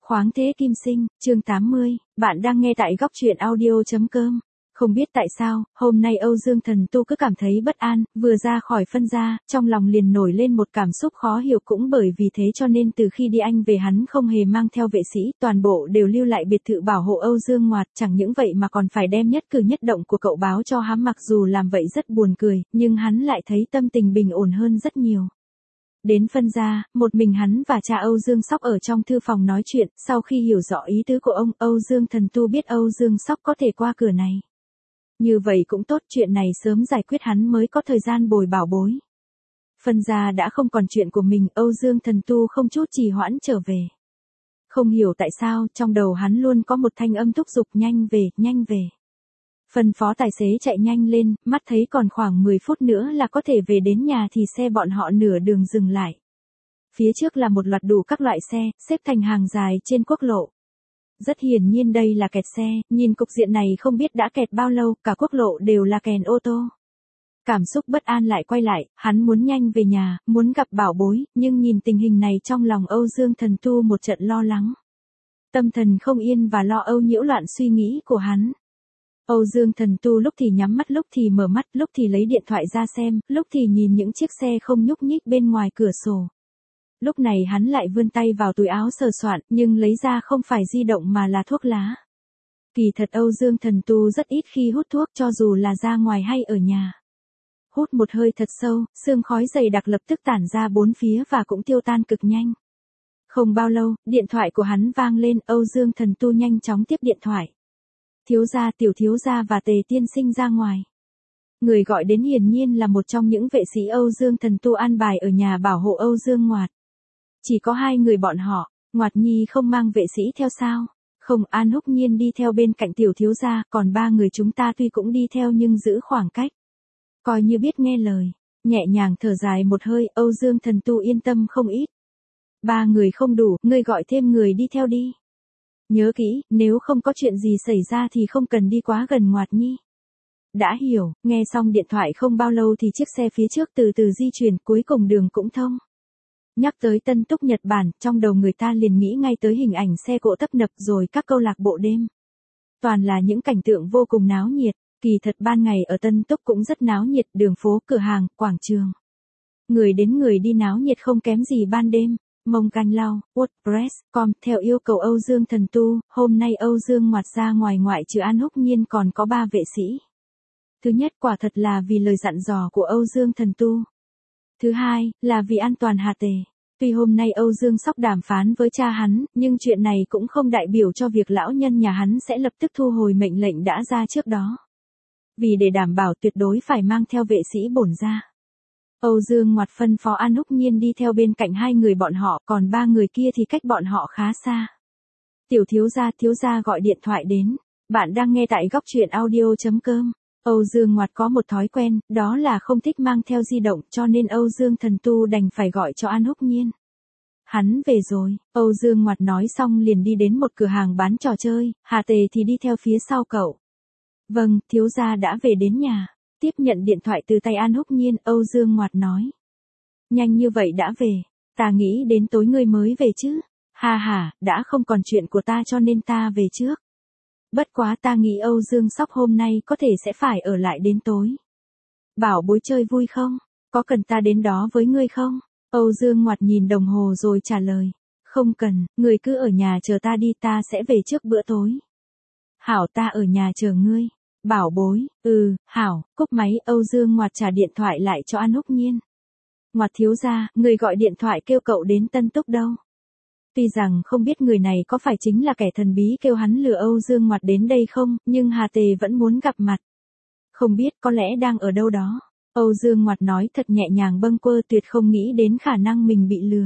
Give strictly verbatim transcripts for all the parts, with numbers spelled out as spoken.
Khoáng thế kim sinh, chương tám mươi, bạn đang nghe tại góc truyện audio.com. Không biết tại sao, hôm nay Âu Dương Thần Tu cứ cảm thấy bất an, vừa ra khỏi phân gia, trong lòng liền nổi lên một cảm xúc khó hiểu, cũng bởi vì thế cho nên từ khi đi Anh về hắn không hề mang theo vệ sĩ, toàn bộ đều lưu lại biệt thự bảo hộ Âu Dương Ngoạt, chẳng những vậy mà còn phải đem nhất cử nhất động của cậu báo cho hắn, mặc dù làm vậy rất buồn cười, nhưng hắn lại thấy tâm tình bình ổn hơn rất nhiều. Đến phân gia, một mình hắn và cha Âu Dương Sóc ở trong thư phòng nói chuyện, sau khi hiểu rõ ý tứ của ông, Âu Dương Thần Tu biết Âu Dương Sóc có thể qua cửa này. Như vậy cũng tốt, chuyện này sớm giải quyết hắn mới có thời gian bồi bảo bối. Phân gia đã không còn chuyện của mình, Âu Dương Thần Tu không chút trì hoãn trở về. Không hiểu tại sao, trong đầu hắn luôn có một thanh âm thúc giục nhanh về, nhanh về. Phân phó tài xế chạy nhanh lên, mắt thấy còn khoảng mười phút nữa là có thể về đến nhà thì xe bọn họ nửa đường dừng lại. Phía trước là một loạt đủ các loại xe, xếp thành hàng dài trên quốc lộ. Rất hiển nhiên đây là kẹt xe, nhìn cục diện này không biết đã kẹt bao lâu, cả quốc lộ đều là kèn ô tô. Cảm xúc bất an lại quay lại, hắn muốn nhanh về nhà, muốn gặp bảo bối, nhưng nhìn tình hình này trong lòng Âu Dương Thần Tu một trận lo lắng. Tâm thần không yên và lo âu nhiễu loạn suy nghĩ của hắn. Âu Dương Thần Tu lúc thì nhắm mắt, lúc thì mở mắt, lúc thì lấy điện thoại ra xem, lúc thì nhìn những chiếc xe không nhúc nhích bên ngoài cửa sổ. Lúc này hắn lại vươn tay vào túi áo sờ soạn, nhưng lấy ra không phải di động mà là thuốc lá. Kỳ thật Âu Dương Thần Tu rất ít khi hút thuốc, cho dù là ra ngoài hay ở nhà. Hút một hơi thật sâu, sương khói dày đặc lập tức tản ra bốn phía và cũng tiêu tan cực nhanh. Không bao lâu, điện thoại của hắn vang lên, Âu Dương Thần Tu nhanh chóng tiếp điện thoại. Thiếu gia, tiểu thiếu gia và Tề tiên sinh ra ngoài. Người gọi đến hiển nhiên là một trong những vệ sĩ Âu Dương Thần Tu an bài ở nhà bảo hộ Âu Dương Ngoạt. Chỉ có hai người bọn họ, Ngoạt Nhi không mang vệ sĩ theo sao? Không, An Húc Nhiên đi theo bên cạnh tiểu thiếu gia, còn ba người chúng ta tuy cũng đi theo nhưng giữ khoảng cách. Coi như biết nghe lời, nhẹ nhàng thở dài một hơi, Âu Dương Thần Tu yên tâm không ít. Ba người không đủ, ngươi gọi thêm người đi theo đi. Nhớ kỹ, nếu không có chuyện gì xảy ra thì không cần đi quá gần Ngoạt Nhi. Đã hiểu, nghe xong điện thoại không bao lâu thì chiếc xe phía trước từ từ di chuyển, cuối cùng đường cũng thông. Nhắc tới Tân Túc Nhật Bản, trong đầu người ta liền nghĩ ngay tới hình ảnh xe cộ tấp nập rồi các câu lạc bộ đêm. Toàn là những cảnh tượng vô cùng náo nhiệt, kỳ thật ban ngày ở Tân Túc cũng rất náo nhiệt, đường phố, cửa hàng, quảng trường. Người đến người đi náo nhiệt không kém gì ban đêm. Mông Canh Lau, WordPress chấm com, theo yêu cầu Âu Dương Thần Tu, hôm nay Âu Dương Ngoạt ra ngoài ngoại trừ An Húc Nhiên còn có ba vệ sĩ. Thứ nhất quả thật là vì lời dặn dò của Âu Dương Thần Tu. Thứ hai, là vì an toàn Hà Tề. Tuy hôm nay Âu Dương Sóc đàm phán với cha hắn, nhưng chuyện này cũng không đại biểu cho việc lão nhân nhà hắn sẽ lập tức thu hồi mệnh lệnh đã ra trước đó. Vì để đảm bảo tuyệt đối phải mang theo vệ sĩ bổn ra. Âu Dương Ngoạt phân phó An Húc Nhiên đi theo bên cạnh hai người bọn họ, còn ba người kia thì cách bọn họ khá xa. Tiểu thiếu gia, thiếu gia gọi điện thoại đến. Bạn đang nghe tại góc truyện audio.com. Âu Dương Ngoạt có một thói quen, đó là không thích mang theo di động, cho nên Âu Dương Thần Tu đành phải gọi cho An Húc Nhiên. Hắn về rồi, Âu Dương Ngoạt nói xong liền đi đến một cửa hàng bán trò chơi, Hà Tề thì đi theo phía sau cậu. Vâng, thiếu gia đã về đến nhà. Tiếp nhận điện thoại từ tay An Húc Nhiên, Âu Dương Ngoạt nói. Nhanh như vậy đã về, ta nghĩ đến tối ngươi mới về chứ. Ha ha, đã không còn chuyện của ta cho nên ta về trước. Bất quá ta nghĩ Âu Dương Sóc hôm nay có thể sẽ phải ở lại đến tối. Bảo bối chơi vui không? Có cần ta đến đó với ngươi không? Âu Dương Ngoạt nhìn đồng hồ rồi trả lời. Không cần, ngươi cứ ở nhà chờ ta đi, ta sẽ về trước bữa tối. Hảo, ta ở nhà chờ ngươi. Bảo bối, ừ, hảo, cúp máy. Âu Dương Ngoạt trả điện thoại lại cho An Húc Nhiên. Ngoạt thiếu gia, người gọi điện thoại kêu cậu đến Tân Túc đâu? Tuy rằng không biết người này có phải chính là kẻ thần bí kêu hắn lừa Âu Dương Ngoạt đến đây không, nhưng Hà Tề vẫn muốn gặp mặt. Không biết, có lẽ đang ở đâu đó. Âu Dương Ngoạt nói thật nhẹ nhàng bâng quơ, tuyệt không nghĩ đến khả năng mình bị lừa.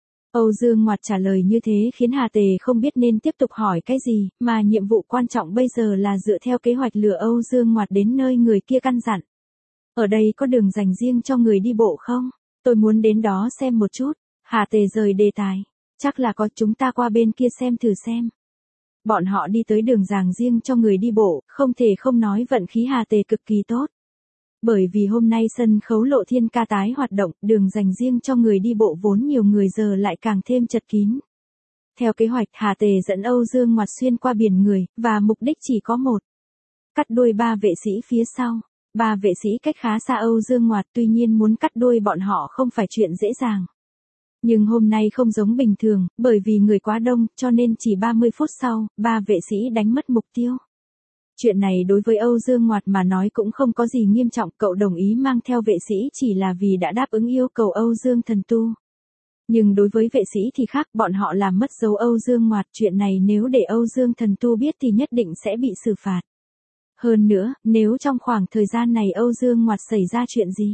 Âu Dương Ngoạt trả lời như thế khiến Hà Tề không biết nên tiếp tục hỏi cái gì, mà nhiệm vụ quan trọng bây giờ là dựa theo kế hoạch lừa Âu Dương Ngoạt đến nơi người kia căn dặn. Ở đây có đường dành riêng cho người đi bộ không? Tôi muốn đến đó xem một chút. Hà Tề rời đề tài. Chắc là có, chúng ta qua bên kia xem thử xem. Bọn họ đi tới đường dành riêng cho người đi bộ, không thể không nói vận khí Hà Tề cực kỳ tốt. Bởi vì hôm nay sân khấu Lộ Thiên Ca tái hoạt động, đường dành riêng cho người đi bộ vốn nhiều người giờ lại càng thêm chật kín. Theo kế hoạch, Hà Tề dẫn Âu Dương Ngoạt xuyên qua biển người, và mục đích chỉ có một. Cắt đuôi ba vệ sĩ phía sau. Ba vệ sĩ cách khá xa Âu Dương Ngoạt, tuy nhiên muốn cắt đuôi bọn họ không phải chuyện dễ dàng. Nhưng hôm nay không giống bình thường, bởi vì người quá đông, cho nên chỉ ba mươi phút sau, ba vệ sĩ đánh mất mục tiêu. Chuyện này đối với Âu Dương Ngoạt mà nói cũng không có gì nghiêm trọng, cậu đồng ý mang theo vệ sĩ chỉ là vì đã đáp ứng yêu cầu Âu Dương Thần Tu. Nhưng đối với vệ sĩ thì khác, bọn họ làm mất dấu Âu Dương Ngoạt, chuyện này nếu để Âu Dương Thần Tu biết thì nhất định sẽ bị xử phạt. Hơn nữa, nếu trong khoảng thời gian này Âu Dương Ngoạt xảy ra chuyện gì,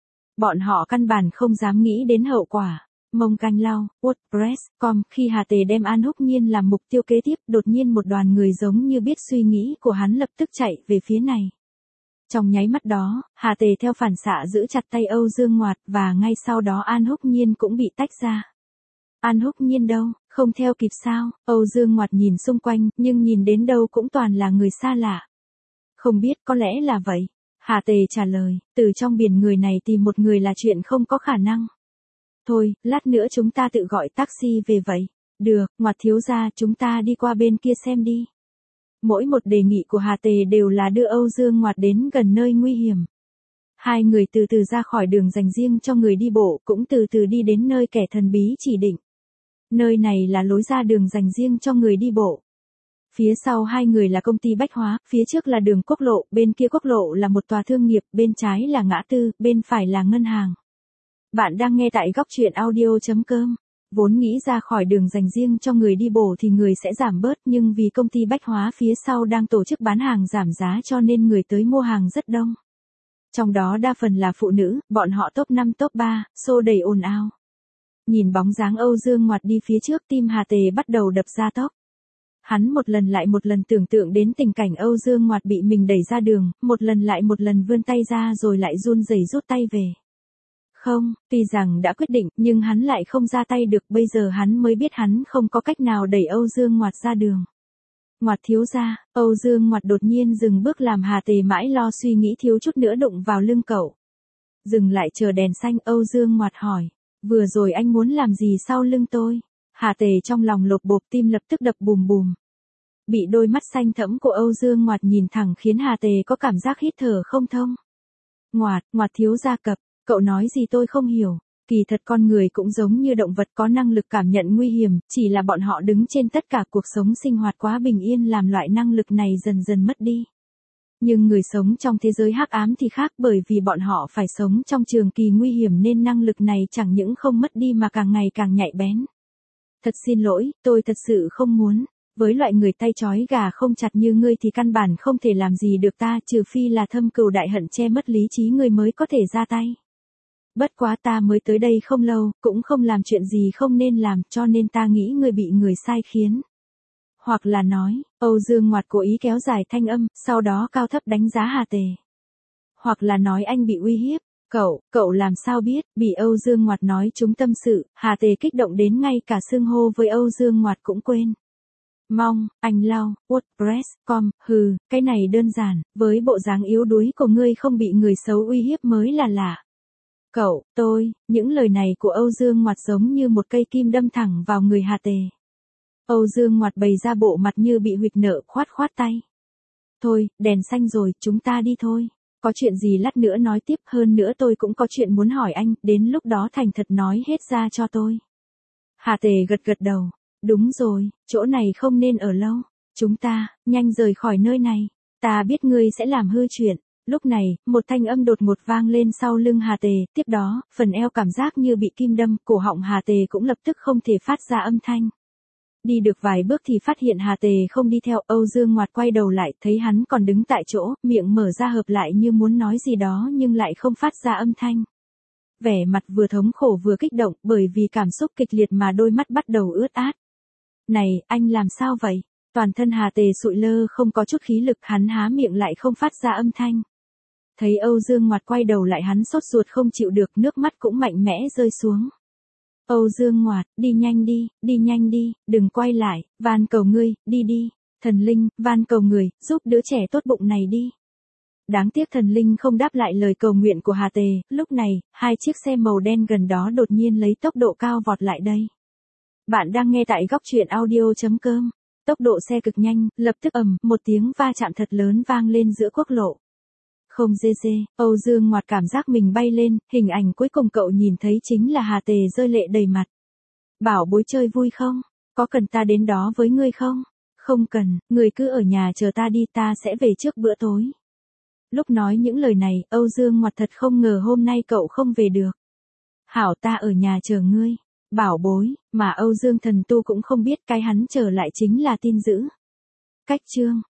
bọn họ căn bản không dám nghĩ đến hậu quả. Mông Canh Lau, WordPress chấm com, khi Hà Tề đem An Húc Nhiên làm mục tiêu kế tiếp, đột nhiên một đoàn người giống như biết suy nghĩ của hắn lập tức chạy về phía này. Trong nháy mắt đó, Hà Tề theo phản xạ giữ chặt tay Âu Dương Ngoạt, và ngay sau đó An Húc Nhiên cũng bị tách ra. An Húc Nhiên đâu, không theo kịp sao? Âu Dương Ngoạt nhìn xung quanh, nhưng nhìn đến đâu cũng toàn là người xa lạ. Không biết, có lẽ là vậy. Hà Tề trả lời, từ trong biển người này tìm một người là chuyện không có khả năng. Thôi, lát nữa chúng ta tự gọi taxi về vậy. Được, Ngoạt thiếu gia, chúng ta đi qua bên kia xem đi. Mỗi một đề nghị của Hà Tề đều là đưa Âu Dương Ngoạt đến gần nơi nguy hiểm. Hai người từ từ ra khỏi đường dành riêng cho người đi bộ, cũng từ từ đi đến nơi kẻ thần bí chỉ định. Nơi này là lối ra đường dành riêng cho người đi bộ. Phía sau hai người là công ty bách hóa, phía trước là đường quốc lộ, bên kia quốc lộ là một tòa thương nghiệp, bên trái là ngã tư, bên phải là ngân hàng. Bạn đang nghe tại góc truyện audio chấm com. Vốn nghĩ ra khỏi đường dành riêng cho người đi bộ thì người sẽ giảm bớt, nhưng vì công ty bách hóa phía sau đang tổ chức bán hàng giảm giá cho nên người tới mua hàng rất đông. Trong đó đa phần là phụ nữ, bọn họ top năm top ba, xô đầy ồn ào. Nhìn bóng dáng Âu Dương Ngoạt đi phía trước, tim Hà Tề bắt đầu đập ra tốc. Hắn một lần lại một lần tưởng tượng đến tình cảnh Âu Dương Ngoạt bị mình đẩy ra đường, một lần lại một lần vươn tay ra rồi lại run rẩy rút tay về. Không, tuy rằng đã quyết định, nhưng hắn lại không ra tay được, bây giờ hắn mới biết hắn không có cách nào đẩy Âu Dương Ngoạt ra đường. Ngoạt thiếu gia, Âu Dương Ngoạt đột nhiên dừng bước làm Hà Tề mãi lo suy nghĩ thiếu chút nữa đụng vào lưng cậu. Dừng lại chờ đèn xanh, Âu Dương Ngoạt hỏi, vừa rồi anh muốn làm gì sau lưng tôi? Hà Tề trong lòng lột bột, tim lập tức đập bùm bùm. Bị đôi mắt xanh thẫm của Âu Dương Ngoạt nhìn thẳng khiến Hà Tề có cảm giác hít thở không thông. Ngoạt, Ngoạt thiếu gia cập, cậu nói gì tôi không hiểu. Kỳ thật con người cũng giống như động vật có năng lực cảm nhận nguy hiểm, chỉ là bọn họ đứng trên tất cả cuộc sống sinh hoạt quá bình yên làm loại năng lực này dần dần mất đi. Nhưng người sống trong thế giới hắc ám thì khác, bởi vì bọn họ phải sống trong trường kỳ nguy hiểm nên năng lực này chẳng những không mất đi mà càng ngày càng nhạy bén. Thật xin lỗi, tôi thật sự không muốn. Với loại người tay trói gà không chặt như ngươi thì căn bản không thể làm gì được ta, trừ phi là thâm cừu đại hận che mất lý trí ngươi mới có thể ra tay. Bất quá ta mới tới đây không lâu, cũng không làm chuyện gì không nên làm, cho nên ta nghĩ ngươi bị người sai khiến. Hoặc là nói, Âu Dương Ngoạt cố ý kéo dài thanh âm, sau đó cao thấp đánh giá Hà Tề. Hoặc là nói anh bị uy hiếp. Cậu, cậu làm sao biết? Bị Âu Dương Ngoạt nói chúng tâm sự, Hà Tề kích động đến ngay cả xưng hô với Âu Dương Ngoạt cũng quên. Mong, anh Lau, WordPress chấm com, hừ, cái này đơn giản, với bộ dáng yếu đuối của ngươi không bị người xấu uy hiếp mới là lạ. Cậu, tôi, những lời này của Âu Dương Ngoạt giống như một cây kim đâm thẳng vào người Hà Tề. Âu Dương Ngoạt bày ra bộ mặt như bị huỵch nợ, khoát khoát tay. Thôi, đèn xanh rồi, chúng ta đi thôi. Có chuyện gì lát nữa nói tiếp, hơn nữa tôi cũng có chuyện muốn hỏi anh, đến lúc đó thành thật nói hết ra cho tôi. Hà Tề gật gật đầu. Đúng rồi, chỗ này không nên ở lâu. Chúng ta, nhanh rời khỏi nơi này. Ta biết ngươi sẽ làm hư chuyện. Lúc này, một thanh âm đột ngột vang lên sau lưng Hà Tề, tiếp đó, phần eo cảm giác như bị kim đâm, cổ họng Hà Tề cũng lập tức không thể phát ra âm thanh. Đi được vài bước thì phát hiện Hà Tề không đi theo, Âu Dương Ngoạt quay đầu lại, thấy hắn còn đứng tại chỗ, miệng mở ra hợp lại như muốn nói gì đó nhưng lại không phát ra âm thanh. Vẻ mặt vừa thống khổ vừa kích động, bởi vì cảm xúc kịch liệt mà đôi mắt bắt đầu ướt át. Này, anh làm sao vậy? Toàn thân Hà Tề sụi lơ không có chút khí lực, hắn há miệng lại không phát ra âm thanh. Thấy Âu Dương Ngoạt quay đầu lại hắn sốt ruột không chịu được, nước mắt cũng mạnh mẽ rơi xuống. Âu Dương Ngoạt, đi nhanh đi, đi nhanh đi, đừng quay lại, van cầu ngươi, đi đi. Thần linh, van cầu người, giúp đứa trẻ tốt bụng này đi. Đáng tiếc thần linh không đáp lại lời cầu nguyện của Hà Tề, lúc này, hai chiếc xe màu đen gần đó đột nhiên lấy tốc độ cao vọt lại đây. Bạn đang nghe tại góc chuyện audio chấm com. Tốc độ xe cực nhanh, lập tức ầm, một tiếng va chạm thật lớn vang lên giữa quốc lộ. Không dê dê, Âu Dương Ngoạt cảm giác mình bay lên, hình ảnh cuối cùng cậu nhìn thấy chính là Hà Tề rơi lệ đầy mặt. Bảo bối chơi vui không? Có cần ta đến đó với ngươi không? Không cần, người cứ ở nhà chờ ta đi, ta sẽ về trước bữa tối. Lúc nói những lời này, Âu Dương Ngoạt thật không ngờ hôm nay cậu không về được. Hảo, ta ở nhà chờ ngươi. Bảo bối, mà Âu Dương Thần Tu cũng không biết cái hắn trở lại chính là tin dữ. Cách chương